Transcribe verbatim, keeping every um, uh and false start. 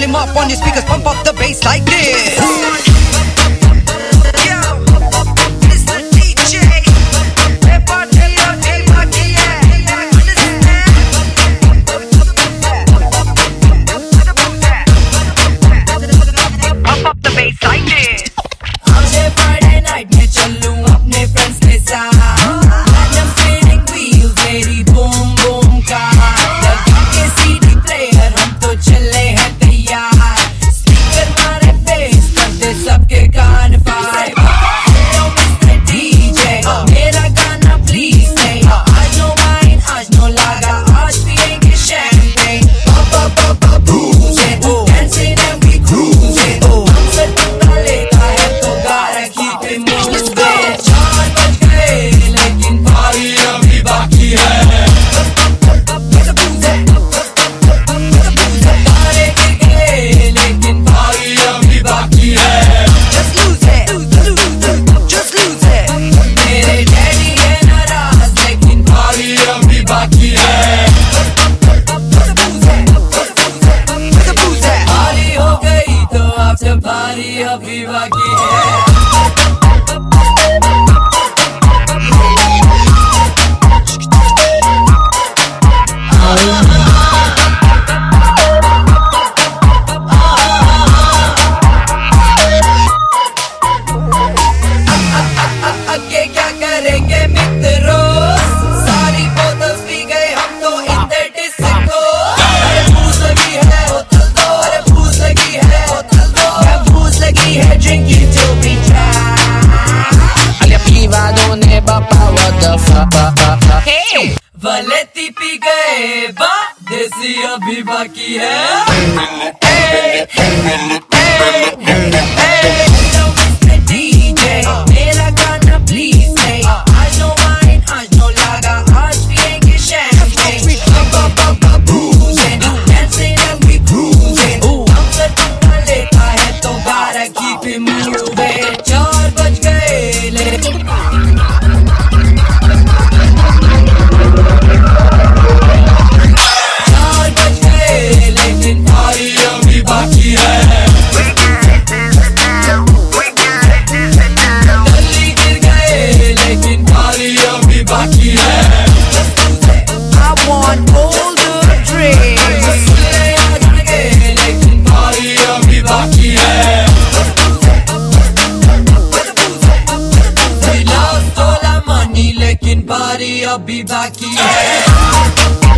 volume up on your speakers, pump up the bass like this. भारी अभी बाकी है। आगे क्या करेंगे मित्रों, सारी बोतल पी गए हम तो इधर डिस्को। अरे भूख लगी है होटल दो, अरे भूख लगी है होटल दो, भूख लगी है drink it till we dry। Alle privadone bappa what the fuck। Hey वलेती पी गए बा, देसी अभी बाकी है। Hey hey hey hey D J मेरा गाना please play। आज no wine, आज no lager, आज पिएंगे champagne। Up up up up boozing, dancing and we cruising। हम से पंगा लेता है तो gotta keep it moving। चार बज गए लेकिन चार बज गए लेकिन पारी अभी बाकी है। I want all the drinks. लेकिन पारी अभी बाकी है। We lost all our money लेकिन पारी अभी बाकी है।